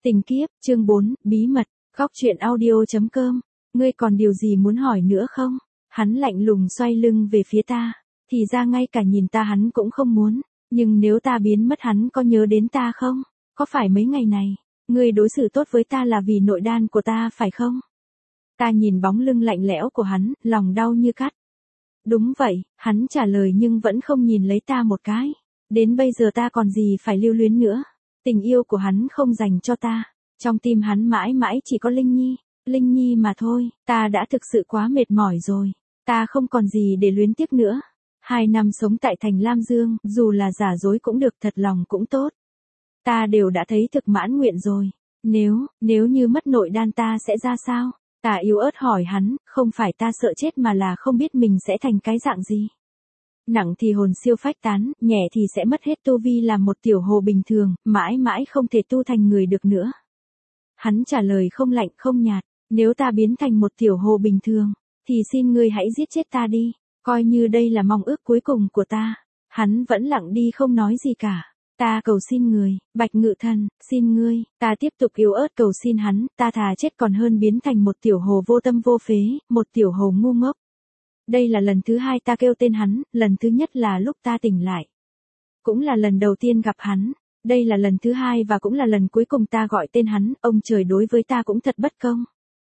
Tình kiếp, chương 4, bí mật, góc truyện audio.com. Ngươi còn điều gì muốn hỏi nữa không? Hắn lạnh lùng xoay lưng về phía ta. Thì ra ngay cả nhìn ta hắn cũng không muốn. Nhưng nếu ta biến mất hắn có nhớ đến ta không? Có phải mấy ngày này, ngươi đối xử tốt với ta là vì nội đan của ta phải không? Ta nhìn bóng lưng lạnh lẽo của hắn, lòng đau như cắt. Đúng vậy, hắn trả lời nhưng vẫn không nhìn lấy ta một cái. Đến bây giờ ta còn gì phải lưu luyến nữa. Tình yêu của hắn không dành cho ta. Trong tim hắn mãi mãi chỉ có Linh Nhi mà thôi. Ta đã thực sự quá mệt mỏi rồi. Ta không còn gì để luyến tiếc nữa. 2 năm sống tại thành Lam Dương, dù là giả dối cũng được, thật lòng cũng tốt. Ta đều đã thấy thực mãn nguyện rồi. Nếu như mất nội đan ta sẽ ra sao? Ta yếu ớt hỏi hắn, không phải ta sợ chết mà là không biết mình sẽ thành cái dạng gì. Nặng thì hồn siêu phách tán, nhẹ thì sẽ mất hết tu vi làm một tiểu hồ bình thường, mãi mãi không thể tu thành người được nữa. Hắn trả lời không lạnh không nhạt, nếu ta biến thành một tiểu hồ bình thường, thì xin ngươi hãy giết chết ta đi, coi như đây là mong ước cuối cùng của ta. Hắn vẫn lặng đi không nói gì cả. Ta cầu xin người, Bạch Ngự Thần, xin ngươi. Ta tiếp tục yếu ớt cầu xin hắn, ta thà chết còn hơn biến thành một tiểu hồ vô tâm vô phế, một tiểu hồ ngu ngốc. Đây là lần thứ 2 ta kêu tên hắn, lần thứ nhất là lúc ta tỉnh lại. Cũng là lần đầu tiên gặp hắn. Đây là lần thứ 2 và cũng là lần cuối cùng ta gọi tên hắn, ông trời đối với ta cũng thật bất công.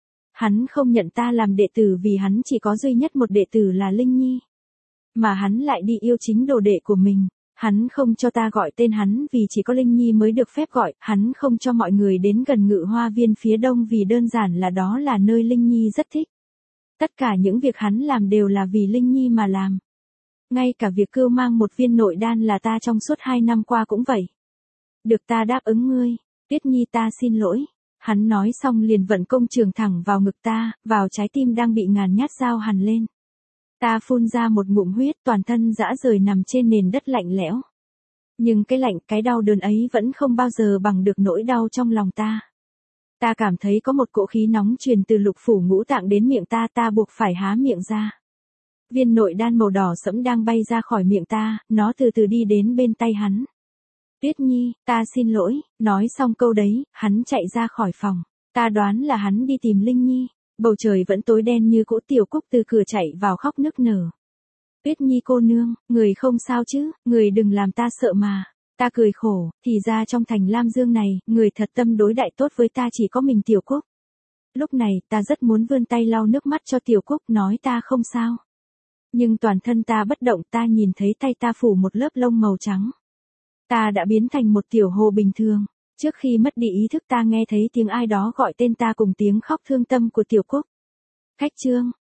Hắn không nhận ta làm đệ tử vì hắn chỉ có duy nhất một đệ tử là Linh Nhi. Mà hắn lại đi yêu chính đồ đệ của mình. Hắn không cho ta gọi tên hắn vì chỉ có Linh Nhi mới được phép gọi, hắn không cho mọi người đến gần Ngự Hoa Viên phía đông vì đơn giản là đó là nơi Linh Nhi rất thích. Tất cả những việc hắn làm đều là vì Linh Nhi mà làm. Ngay cả việc cưu mang một viên nội đan là ta trong suốt 2 năm qua cũng vậy. Được ta đáp ứng ngươi, Tuyết Nhi ta xin lỗi. Hắn nói xong liền vận công trường thẳng vào ngực ta, vào trái tim đang bị ngàn nhát dao hằn lên. Ta phun ra một ngụm huyết, toàn thân rã rời nằm trên nền đất lạnh lẽo. Nhưng cái lạnh, cái đau đớn ấy vẫn không bao giờ bằng được nỗi đau trong lòng ta. Ta cảm thấy có một cỗ khí nóng truyền từ lục phủ ngũ tạng đến miệng ta buộc phải há miệng ra. Viên nội đan màu đỏ sẫm đang bay ra khỏi miệng ta, nó từ từ đi đến bên tay hắn. Tuyết Nhi, ta xin lỗi, nói xong câu đấy, hắn chạy ra khỏi phòng. Ta đoán là hắn đi tìm Linh Nhi. Bầu trời vẫn tối đen như cỗ. Tiểu Cúc từ cửa chạy vào khóc nức nở. Tuyết Nhi cô nương, người không sao chứ, người đừng làm ta sợ mà. Ta cười khổ, thì ra trong thành Lam Dương này, người thật tâm đối đại tốt với ta chỉ có mình Tiểu Cúc. Lúc này, ta rất muốn vươn tay lau nước mắt cho Tiểu Cúc nói ta không sao. Nhưng toàn thân ta bất động, ta nhìn thấy tay ta phủ một lớp lông màu trắng. Ta đã biến thành một tiểu hồ bình thường. Trước khi mất đi ý thức ta nghe thấy tiếng ai đó gọi tên ta cùng tiếng khóc thương tâm của Tiểu Cúc. Khách Trương,